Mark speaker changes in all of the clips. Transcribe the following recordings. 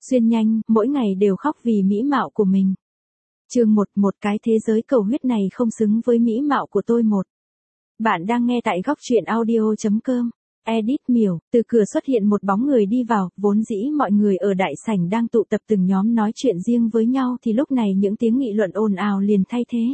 Speaker 1: Xuyên nhanh, mỗi ngày đều khóc vì mỹ mạo của mình. Chương 1, một cái thế giới cầu huyết này không xứng với mỹ mạo của tôi một. Bạn đang nghe tại góc truyện audio.com. Edit miểu, từ cửa xuất hiện một bóng người đi vào, vốn dĩ mọi người ở đại sảnh đang tụ tập từng nhóm nói chuyện riêng với nhau thì lúc này những tiếng nghị luận ồn ào liền thay thế.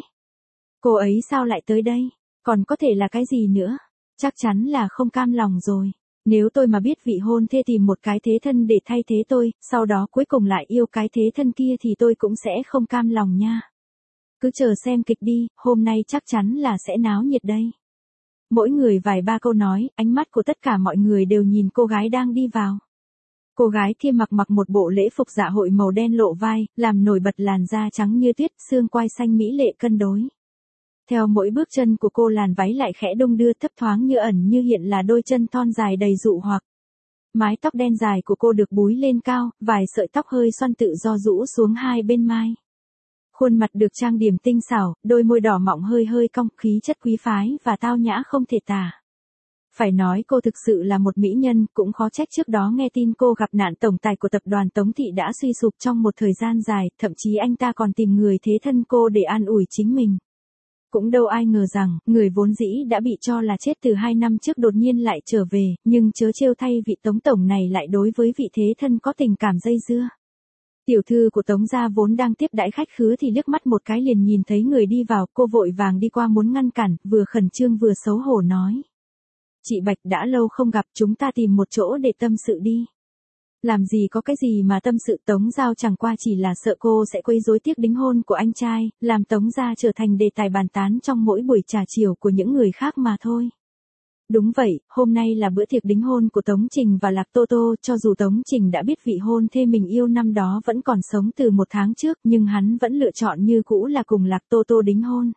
Speaker 1: Cô ấy sao lại tới đây? Còn có thể là cái gì nữa? Chắc chắn là không cam lòng rồi. Nếu tôi mà biết vị hôn thê tìm một cái thế thân để thay thế tôi, sau đó cuối cùng lại yêu cái thế thân kia thì tôi cũng sẽ không cam lòng nha. Cứ chờ xem kịch đi, hôm nay chắc chắn là sẽ náo nhiệt đây. Mỗi người vài ba câu nói, ánh mắt của tất cả mọi người đều nhìn cô gái đang đi vào. Cô gái kia mặc một bộ lễ phục dạ hội màu đen lộ vai, làm nổi bật làn da trắng như tuyết, xương quai xanh mỹ lệ cân đối. Theo mỗi bước chân của cô làn váy lại khẽ đung đưa thấp thoáng như ẩn như hiện là đôi chân thon dài đầy dụ hoặc. Mái tóc đen dài của cô được búi lên cao, vài sợi tóc hơi xoăn tự do rũ xuống hai bên mai. Khuôn mặt được trang điểm tinh xảo, đôi môi đỏ mọng hơi cong, khí chất quý phái và tao nhã không thể tả. Phải nói cô thực sự là một mỹ nhân, cũng khó trách trước đó nghe tin cô gặp nạn tổng tài của tập đoàn Tống Thị đã suy sụp trong một thời gian dài, thậm chí anh ta còn tìm người thế thân cô để an ủi chính mình. Cũng đâu ai ngờ rằng, người vốn dĩ đã bị cho là chết từ 2 năm trước đột nhiên lại trở về, nhưng chớ trêu thay vị Tống Tổng này lại đối với vị thế thân có tình cảm dây dưa. Tiểu thư của Tống gia vốn đang tiếp đãi khách khứa thì liếc mắt một cái liền nhìn thấy người đi vào, cô vội vàng đi qua muốn ngăn cản, vừa khẩn trương vừa xấu hổ nói. Chị Bạch đã lâu không gặp, chúng ta tìm một chỗ để tâm sự đi. Làm gì có cái gì mà tâm sự, Tống Giao chẳng qua chỉ là sợ cô sẽ quấy rối tiệc đính hôn của anh trai, làm Tống gia trở thành đề tài bàn tán trong mỗi buổi trà chiều của những người khác mà thôi. Đúng vậy, hôm nay là bữa tiệc đính hôn của Tống Trình và Lạc Tô Tô, cho dù Tống Trình đã biết vị hôn thê mình yêu năm đó vẫn còn sống từ 1 tháng trước, nhưng hắn vẫn lựa chọn như cũ là cùng Lạc Tô Tô đính hôn.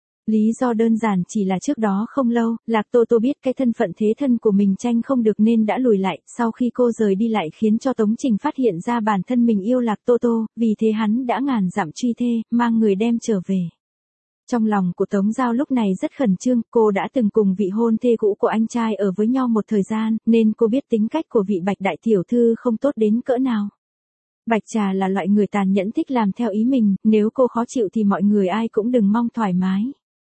Speaker 1: Lý do đơn giản chỉ là trước đó không lâu, Lạc Tô Tô biết cái thân phận thế thân của mình tranh không được nên đã lùi lại, sau khi cô rời đi lại khiến cho Tống Trình phát hiện ra bản thân mình yêu Lạc Tô Tô, vì thế hắn đã ngàn dặm truy thê, mang người đem trở về. Trong lòng của Tống Giao lúc này rất khẩn trương, cô đã từng cùng vị hôn thê cũ của anh trai ở với nhau một thời gian, nên cô biết tính cách của vị Bạch đại tiểu thư không tốt đến cỡ nào. Bạch Trà là loại người tàn nhẫn thích làm theo ý mình, nếu cô khó chịu thì mọi người ai cũng đừng mong thoải mái.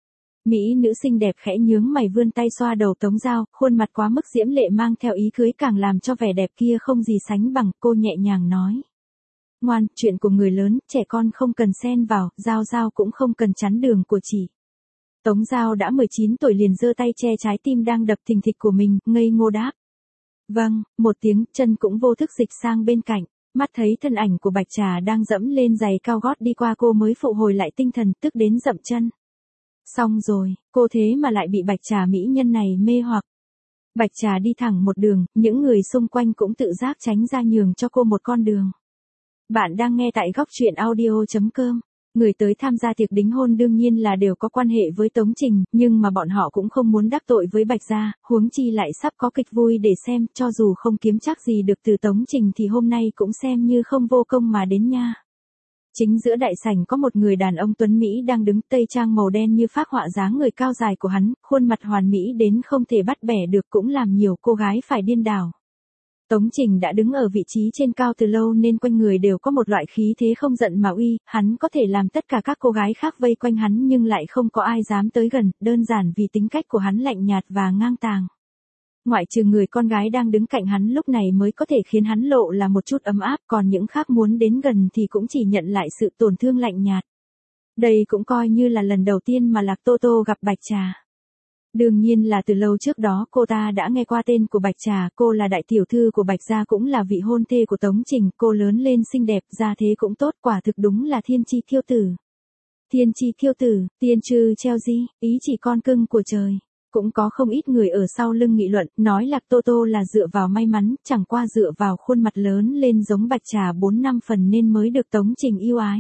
Speaker 1: Mỹ nữ xinh đẹp khẽ nhướng mày vươn tay xoa đầu Tống Giao, khuôn mặt quá mức diễm lệ mang theo ý cưới càng làm cho vẻ đẹp kia không gì sánh bằng, cô nhẹ nhàng nói. Ngoan, chuyện của người lớn, trẻ con không cần xen vào, Giao cũng không cần chắn đường của chị. Tống Giao đã 19 tuổi liền giơ tay che trái tim đang đập thình thịch của mình, ngây ngô đáp. Vâng, một tiếng, chân cũng vô thức dịch sang bên cạnh, mắt thấy thân ảnh của Bạch Trà đang dẫm lên giày cao gót đi qua cô mới phụ hồi lại tinh thần, tức đến dậm chân. Xong rồi, cô thế mà lại bị Bạch Trà mỹ nhân này mê hoặc. Bạch Trà đi thẳng một đường, những người xung quanh cũng tự giác tránh ra nhường cho cô một con đường. Bạn đang nghe tại góc truyện audio.com. Người tới tham gia tiệc đính hôn đương nhiên là đều có quan hệ với Tống Trình, nhưng mà bọn họ cũng không muốn đắc tội với Bạch gia, huống chi lại sắp có kịch vui để xem, cho dù không kiếm chắc gì được từ Tống Trình thì hôm nay cũng xem như không vô công mà đến nha. Chính giữa đại sảnh có một người đàn ông tuấn Mỹ đang đứng, tây trang màu đen như phác họa dáng người cao dài của hắn, khuôn mặt hoàn mỹ đến không thể bắt bẻ được cũng làm nhiều cô gái phải điên đảo. Tống Trình đã đứng ở vị trí trên cao từ lâu nên quanh người đều có một loại khí thế không giận mà uy, hắn có thể làm tất cả các cô gái khác vây quanh hắn nhưng lại không có ai dám tới gần, đơn giản vì tính cách của hắn lạnh nhạt và ngang tàng. Ngoại trừ người con gái đang đứng cạnh hắn lúc này mới có thể khiến hắn lộ là một chút ấm áp, còn những khác muốn đến gần thì cũng chỉ nhận lại sự tổn thương lạnh nhạt. Đây cũng coi như là lần đầu tiên mà Lạc Tô Tô gặp Bạch Trà. Đương nhiên là từ lâu trước đó cô ta đã nghe qua tên của Bạch Trà, cô là đại tiểu thư của Bạch gia cũng là vị hôn thê của Tống Trình, cô lớn lên xinh đẹp, gia thế cũng tốt, quả thực đúng là thiên chi kiêu tử. Thiên chi kiêu tử, tiên trư treo di, ý chỉ con cưng của trời. Cũng có không ít người ở sau lưng nghị luận, nói Lạc Tô Tô là dựa vào may mắn, chẳng qua dựa vào khuôn mặt lớn lên giống Bạch Trà 4-5 phần nên mới được Tống Trình yêu ái.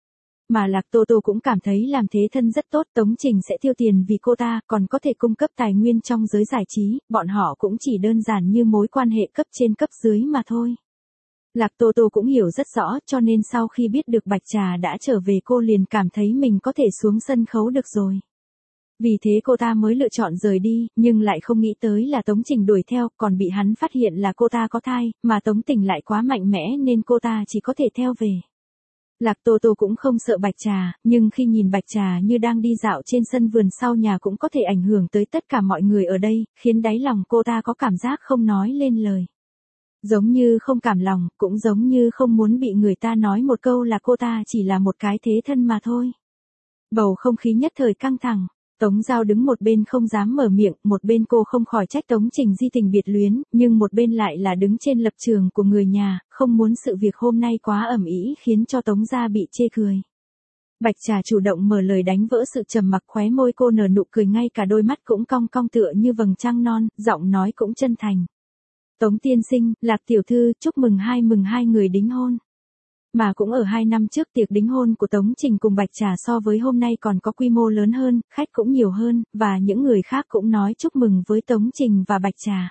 Speaker 1: Mà Lạc Tô Tô cũng cảm thấy làm thế thân rất tốt, Tống Trình sẽ tiêu tiền vì cô ta, còn có thể cung cấp tài nguyên trong giới giải trí, bọn họ cũng chỉ đơn giản như mối quan hệ cấp trên cấp dưới mà thôi. Lạc Tô Tô cũng hiểu rất rõ, cho nên sau khi biết được Bạch Trà đã trở về cô liền cảm thấy mình có thể xuống sân khấu được rồi. Vì thế cô ta mới lựa chọn rời đi, nhưng lại không nghĩ tới là Tống Trình đuổi theo, còn bị hắn phát hiện là cô ta có thai, mà Tống Tình lại quá mạnh mẽ nên cô ta chỉ có thể theo về. Lạc Tô Tô cũng không sợ Bạch Trà, nhưng khi nhìn Bạch Trà như đang đi dạo trên sân vườn sau nhà cũng có thể ảnh hưởng tới tất cả mọi người ở đây, khiến đáy lòng cô ta có cảm giác không nói lên lời. Giống như không cảm lòng, cũng giống như không muốn bị người ta nói một câu là cô ta chỉ là một cái thế thân mà thôi. Bầu không khí nhất thời căng thẳng. Tống Giao đứng một bên không dám mở miệng, một bên cô không khỏi trách Tống Trình di tình biệt luyến, nhưng một bên lại là đứng trên lập trường của người nhà, không muốn sự việc hôm nay quá ầm ĩ khiến cho Tống Gia bị chê cười. Bạch Trà chủ động mở lời đánh vỡ sự trầm mặc, khóe môi cô nở nụ cười, ngay cả đôi mắt cũng cong cong tựa như vầng trăng non, giọng nói cũng chân thành. Tống tiên sinh, Lạc tiểu thư, chúc mừng hai người đính hôn. Mà cũng ở 2 năm trước, tiệc đính hôn của Tống Trình cùng Bạch Trà so với hôm nay còn có quy mô lớn hơn, khách cũng nhiều hơn, và những người khác cũng nói chúc mừng với Tống Trình và Bạch Trà.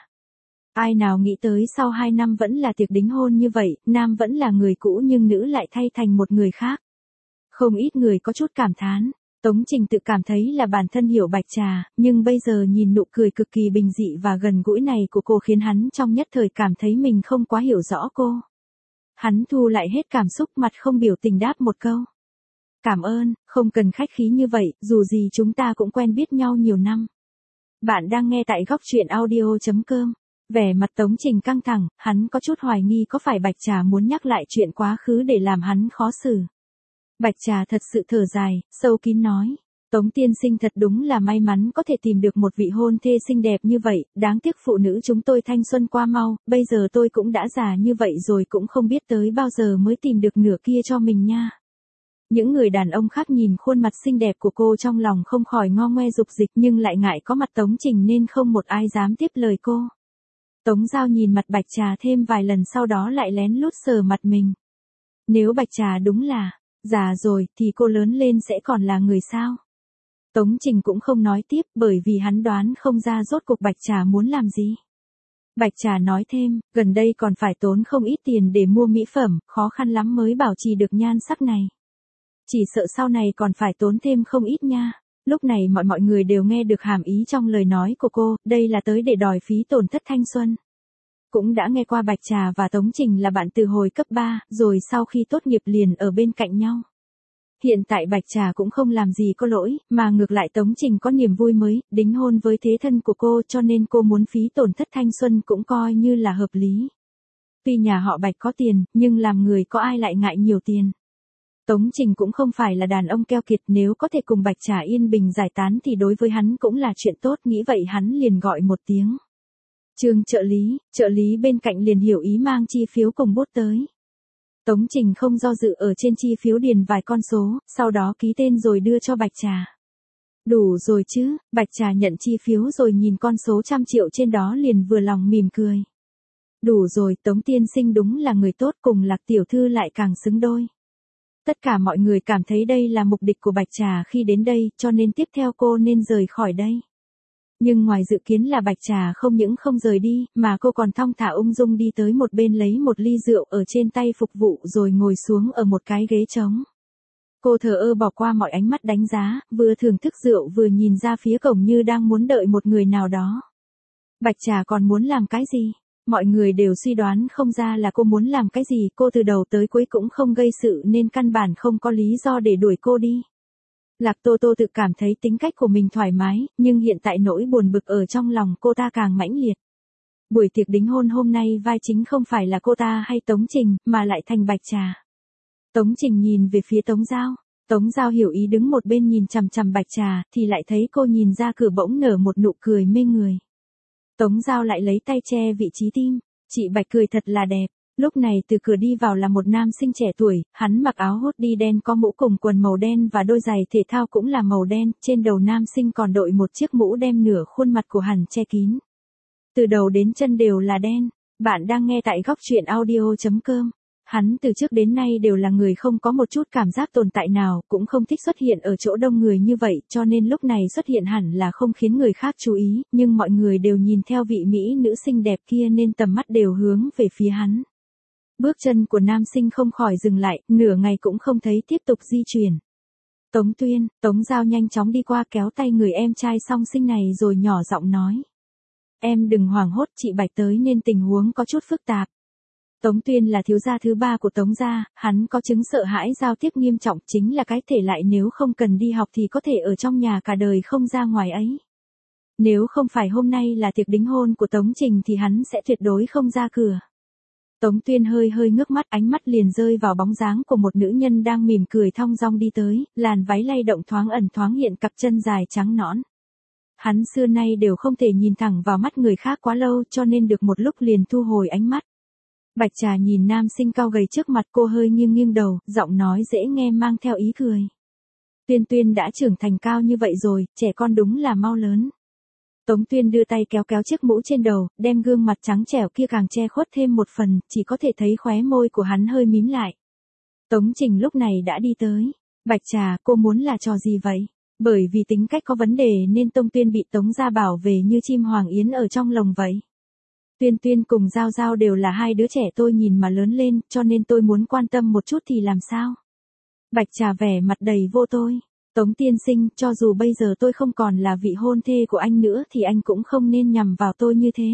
Speaker 1: Ai nào nghĩ tới sau 2 năm vẫn là tiệc đính hôn như vậy, nam vẫn là người cũ nhưng nữ lại thay thành một người khác. Không ít người có chút cảm thán. Tống Trình tự cảm thấy là bản thân hiểu Bạch Trà, nhưng bây giờ nhìn nụ cười cực kỳ bình dị và gần gũi này của cô khiến hắn trong nhất thời cảm thấy mình không quá hiểu rõ cô. Hắn thu lại hết cảm xúc, mặt không biểu tình đáp một câu. Cảm ơn, không cần khách khí như vậy, dù gì chúng ta cũng quen biết nhau nhiều năm. Bạn đang nghe tại góc truyện audio.com. Vẻ mặt Tống Trình căng thẳng, hắn có chút hoài nghi có phải Bạch Trà muốn nhắc lại chuyện quá khứ để làm hắn khó xử. Bạch Trà thật sự thở dài, sâu kín nói. Tống tiên sinh thật đúng là may mắn có thể tìm được một vị hôn thê xinh đẹp như vậy, đáng tiếc phụ nữ chúng tôi thanh xuân qua mau, bây giờ tôi cũng đã già như vậy rồi cũng không biết tới bao giờ mới tìm được nửa kia cho mình nha. Những người đàn ông khác nhìn khuôn mặt xinh đẹp của cô trong lòng không khỏi ngo ngoe dục dịch, nhưng lại ngại có mặt Tống Trình nên không một ai dám tiếp lời cô. Tống Giao nhìn mặt Bạch Trà thêm vài lần, sau đó lại lén lút sờ mặt mình. Nếu Bạch Trà đúng là già rồi thì cô lớn lên sẽ còn là người sao? Tống Trình cũng không nói tiếp, bởi vì hắn đoán không ra rốt cuộc Bạch Trà muốn làm gì. Bạch Trà nói thêm, gần đây còn phải tốn không ít tiền để mua mỹ phẩm, khó khăn lắm mới bảo trì được nhan sắc này. Chỉ sợ sau này còn phải tốn thêm không ít nha. Lúc này mọi người đều nghe được hàm ý trong lời nói của cô, đây là tới để đòi phí tổn thất thanh xuân. Cũng đã nghe qua Bạch Trà và Tống Trình là bạn từ hồi cấp 3, rồi sau khi tốt nghiệp liền ở bên cạnh nhau. Hiện tại Bạch Trà cũng không làm gì có lỗi, mà ngược lại Tống Trình có niềm vui mới, đính hôn với thế thân của cô, cho nên cô muốn phí tổn thất thanh xuân cũng coi như là hợp lý. Tuy nhà họ Bạch có tiền, nhưng làm người có ai lại ngại nhiều tiền. Tống Trình cũng không phải là đàn ông keo kiệt, nếu có thể cùng Bạch Trà yên bình giải tán thì đối với hắn cũng là chuyện tốt, nghĩ vậy hắn liền gọi một tiếng. Trương trợ lý bên cạnh liền hiểu ý, mang chi phiếu cùng bút tới. Tống Trình không do dự, ở trên chi phiếu điền vài con số, sau đó ký tên rồi đưa cho Bạch Trà. Đủ rồi chứ? Bạch Trà nhận chi phiếu rồi nhìn con số trăm triệu trên đó liền vừa lòng mỉm cười. Đủ rồi, Tống tiên sinh đúng là người tốt, cùng Lạc tiểu thư lại càng xứng đôi. Tất cả mọi người cảm thấy đây là mục đích của Bạch Trà khi đến đây, cho nên tiếp theo cô nên rời khỏi đây. Nhưng ngoài dự kiến là Bạch Trà không những không rời đi, mà cô còn thong thả ung dung đi tới một bên lấy một ly rượu ở trên tay phục vụ rồi ngồi xuống ở một cái ghế trống. Cô thờ ơ bỏ qua mọi ánh mắt đánh giá, vừa thưởng thức rượu vừa nhìn ra phía cổng như đang muốn đợi một người nào đó. Bạch Trà còn muốn làm cái gì? Mọi người đều suy đoán không ra là cô muốn làm cái gì, cô từ đầu tới cuối cũng không gây sự nên căn bản không có lý do để đuổi cô đi. Lạc Tô Tô tự cảm thấy tính cách của mình thoải mái, nhưng hiện tại nỗi buồn bực ở trong lòng cô ta càng mãnh liệt. Buổi tiệc đính hôn hôm nay vai chính không phải là cô ta hay Tống Trình, mà lại thành Bạch Trà. Tống Trình nhìn về phía Tống Giao. Tống Giao hiểu ý đứng một bên nhìn chằm chằm Bạch Trà, thì lại thấy cô nhìn ra cửa bỗng nở một nụ cười mê người. Tống Giao lại lấy tay che vị trí tim. Chị Bạch cười thật là đẹp. Lúc này từ cửa đi vào là một nam sinh trẻ tuổi, hắn mặc áo hoodie đen có mũ cùng quần màu đen và đôi giày thể thao cũng là màu đen, trên đầu nam sinh còn đội một chiếc mũ đem nửa khuôn mặt của hắn che kín. Từ đầu đến chân đều là đen. Bạn đang nghe tại góc truyện audio.com. Hắn từ trước đến nay đều là người không có một chút cảm giác tồn tại nào, cũng không thích xuất hiện ở chỗ đông người như vậy, cho nên lúc này xuất hiện hẳn là không khiến người khác chú ý, nhưng mọi người đều nhìn theo vị mỹ nữ xinh đẹp kia nên tầm mắt đều hướng về phía hắn. Bước chân của nam sinh không khỏi dừng lại, nửa ngày cũng không thấy tiếp tục di chuyển. Tống Tuyên, Tống Giao nhanh chóng đi qua kéo tay người em trai song sinh này rồi nhỏ giọng nói. Em đừng hoảng hốt, chị Bạch tới nên tình huống có chút phức tạp. Tống Tuyên là thiếu gia thứ 3 của Tống gia, hắn có chứng sợ hãi giao tiếp nghiêm trọng, chính là cái thể lại nếu không cần đi học thì có thể ở trong nhà cả đời không ra ngoài ấy. Nếu không phải hôm nay là tiệc đính hôn của Tống Trình thì hắn sẽ tuyệt đối không ra cửa. Tống Tuyên hơi hơi ngước mắt, ánh mắt liền rơi vào bóng dáng của một nữ nhân đang mỉm cười thong dong đi tới, làn váy lay động thoáng ẩn thoáng hiện cặp chân dài trắng nõn. Hắn xưa nay đều không thể nhìn thẳng vào mắt người khác quá lâu cho nên được một lúc liền thu hồi ánh mắt. Bạch Trà nhìn nam sinh cao gầy trước mặt cô hơi nghiêng nghiêng đầu, giọng nói dễ nghe mang theo ý cười. Tuyên Tuyên đã trưởng thành cao như vậy rồi, trẻ con đúng là mau lớn. Tống Tuyên đưa tay kéo kéo chiếc mũ trên đầu, đem gương mặt trắng trẻo kia càng che khuất thêm một phần, chỉ có thể thấy khóe môi của hắn hơi mím lại. Tống Trình lúc này đã đi tới. Bạch Trà, cô muốn là trò gì vậy? Bởi vì tính cách có vấn đề nên Tống Tuyên bị Tống gia bảo về như chim hoàng yến ở trong lồng vậy. Tuyên Tuyên cùng Giao Giao đều là hai đứa trẻ tôi nhìn mà lớn lên, cho nên tôi muốn quan tâm một chút thì làm sao? Bạch Trà vẻ mặt đầy vô tôi. Tống tiên sinh, cho dù bây giờ tôi không còn là vị hôn thê của anh nữa thì anh cũng không nên nhằm vào tôi như thế.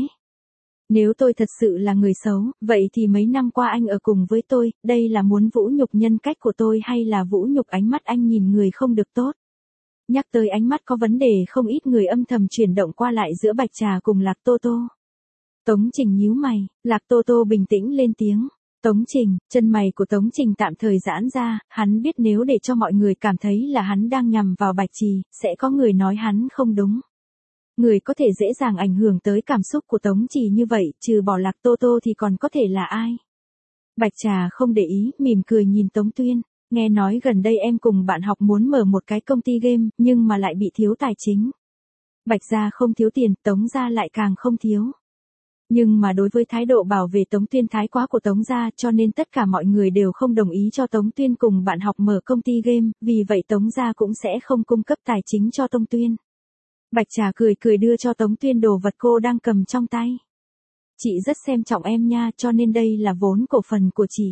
Speaker 1: Nếu tôi thật sự là người xấu, vậy thì mấy năm qua anh ở cùng với tôi, đây là muốn vũ nhục nhân cách của tôi hay là vũ nhục ánh mắt anh nhìn người không được tốt? Nhắc tới ánh mắt có vấn đề, không ít người âm thầm chuyển động qua lại giữa Bạch Trà cùng Lạc Tô Tô. Tống Trình nhíu mày, Lạc Tô Tô bình tĩnh lên tiếng. Tống Trình, chân mày của Tống Trình tạm thời giãn ra, hắn biết nếu để cho mọi người cảm thấy là hắn đang nhằm vào Bạch Trì, sẽ có người nói hắn không đúng. Người có thể dễ dàng ảnh hưởng tới cảm xúc của Tống Trì như vậy, trừ bỏ Lạc Tô Tô thì còn có thể là ai? Bạch Trà không để ý, mỉm cười nhìn Tống Tuyên, nghe nói gần đây em cùng bạn học muốn mở một cái công ty game, nhưng mà lại bị thiếu tài chính. Bạch gia không thiếu tiền, Tống gia lại càng không thiếu. Nhưng mà đối với thái độ bảo vệ Tống Tuyên thái quá của Tống gia cho nên tất cả mọi người đều không đồng ý cho Tống Tuyên cùng bạn học mở công ty game, vì vậy Tống gia cũng sẽ không cung cấp tài chính cho Tống Tuyên. Bạch Trà cười cười đưa cho Tống Tuyên đồ vật cô đang cầm trong tay. Chị rất xem trọng em nha, cho nên đây là vốn cổ phần của chị.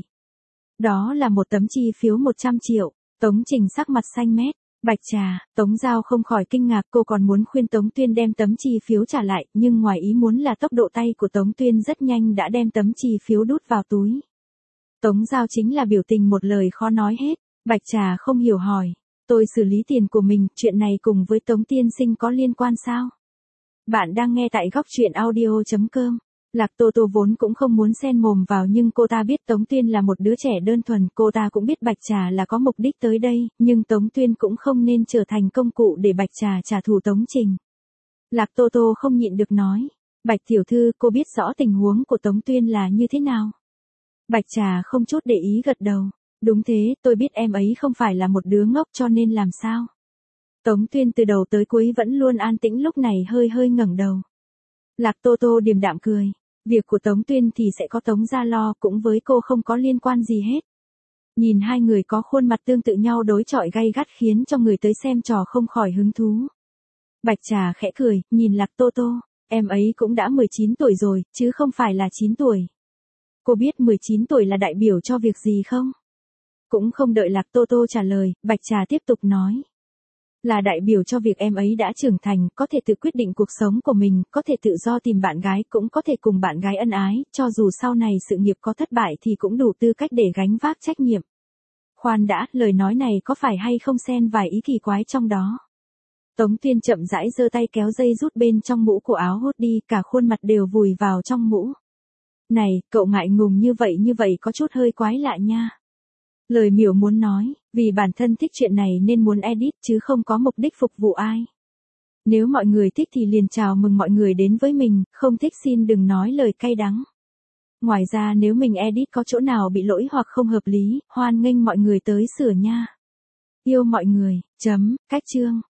Speaker 1: Đó là một tấm chi phiếu 100 triệu, Tống Trình sắc mặt xanh mét. Bạch Trà, Tống Giao không khỏi kinh ngạc, cô còn muốn khuyên Tống Tuyên đem tấm chi phiếu trả lại, nhưng ngoài ý muốn là tốc độ tay của Tống Tuyên rất nhanh đã đem tấm chi phiếu đút vào túi. Tống Giao chính là biểu tình một lời khó nói hết. Bạch Trà không hiểu hỏi, tôi xử lý tiền của mình, chuyện này cùng với Tống tiên sinh có liên quan sao? Bạn đang nghe tại góc truyện audio.com. Lạc Tô Tô vốn cũng không muốn xen mồm vào nhưng cô ta biết Tống Tuyên là một đứa trẻ đơn thuần, cô ta cũng biết Bạch Trà là có mục đích tới đây, nhưng Tống Tuyên cũng không nên trở thành công cụ để Bạch Trà trả thù Tống Trình. Lạc Tô Tô không nhịn được nói, Bạch tiểu thư, cô biết rõ tình huống của Tống Tuyên là như thế nào? Bạch Trà không chút để ý gật đầu, đúng thế, tôi biết em ấy không phải là một đứa ngốc cho nên làm sao? Tống Tuyên từ đầu tới cuối vẫn luôn an tĩnh, lúc này hơi hơi ngẩng đầu. Lạc Tô Tô điềm đạm cười. Việc của Tống Tuyên thì sẽ có Tống gia lo, cũng với cô không có liên quan gì hết. Nhìn hai người có khuôn mặt tương tự nhau đối chọi gay gắt khiến cho người tới xem trò không khỏi hứng thú. Bạch Trà khẽ cười, nhìn Lạc Tô Tô, em ấy cũng đã 19 tuổi rồi, chứ không phải là 9 tuổi. Cô biết 19 tuổi là đại biểu cho việc gì không? Cũng không đợi Lạc Tô Tô trả lời, Bạch Trà tiếp tục nói. Là đại biểu cho việc em ấy đã trưởng thành, có thể tự quyết định cuộc sống của mình, có thể tự do tìm bạn gái, cũng có thể cùng bạn gái ân ái, cho dù sau này sự nghiệp có thất bại thì cũng đủ tư cách để gánh vác trách nhiệm. Khoan đã, lời nói này có phải hay không xen vài ý kỳ quái trong đó? Tống Tuyên chậm rãi giơ tay kéo dây rút bên trong mũ của áo hốt đi, cả khuôn mặt đều vùi vào trong mũ. Này, cậu ngại ngùng như vậy có chút hơi quái lạ nha. Lời miểu muốn nói, vì bản thân thích chuyện này nên muốn edit chứ không có mục đích phục vụ ai. Nếu mọi người thích thì liền chào mừng mọi người đến với mình, không thích xin đừng nói lời cay đắng. Ngoài ra nếu mình edit có chỗ nào bị lỗi hoặc không hợp lý, hoan nghênh mọi người tới sửa nha. Yêu mọi người, cách chương.